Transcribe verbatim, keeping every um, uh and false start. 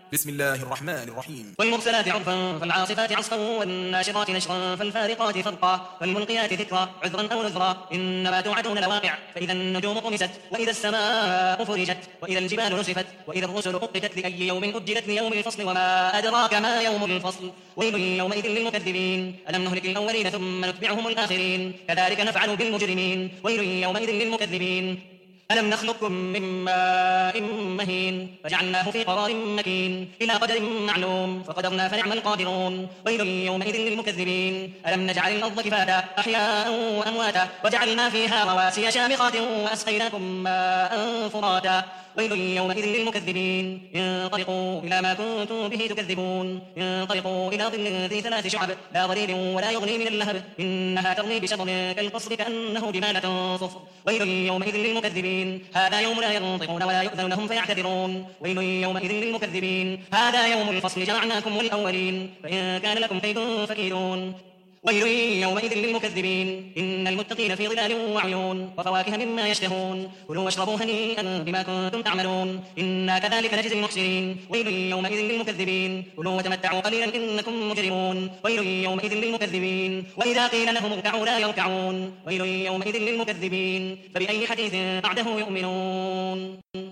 بسم الله الرحمن الرحيم. والمرسلات عرفا فالعاصفات عصفا والناشرات نشرا فالفارقات فرقا فالملقيات ذكرا عذرا أو نذرا إنما توعدون لواقع فإذا النجوم طمست وإذا السماء فرجت وإذا الجبال نسفت وإذا الرسل أقتت لأي يوم أجلت ليوم الفصل وما أدراك ما يوم الفصل ويل يومئذ للمكذبين ألم نهلك الأولين ثم نتبعهم الآخرين كذلك نفعل بالمجرمين ويل يومئذ للمكذبين ألم نخلقكم من ماء مهين فجعلناه في قرار مكين إلى قدر معلوم فقدرنا فنعم القادرون ويل يومئذ للمكذبين ألم نجعل الأرض كفاتا أحياء وأمواتا وجعلنا فيها رواسي شامخات وأسقيناكم ماء فراتا ويل يومئذ للمكذبين انطلقوا إلى ما كنتم به تكذبون انطلقوا إلى ظل ذي ثلاث شعب لا ظليل ولا يغني من اللهب إنها ترمي بشرر كالقصر كأنه جمالة صفر ويل يومئذ للمكذبين هذا يوم لا ينطقون ولا يؤذن لهم فيعتذرون ويل يومئذ للمكذبين هذا يوم الفصل جمعناكم والأولين فإن كان لكم كيد فكيدون ويل يومئذ للمكذبين إن المتقين في ظلال وعيون وفواكه مما يشتهون كلوا واشربوا هنيئا بما كنتم تعملون إنا كذلك نجزي المحسنين ويل يومئذ للمكذبين كلوا وتمتعوا قليلا إنكم مجرمون ويل يومئذ للمكذبين وإذا قيل لهم اركعوا لا يركعون ويل يومئذ للمكذبين فبأي حديث بعده يؤمنون.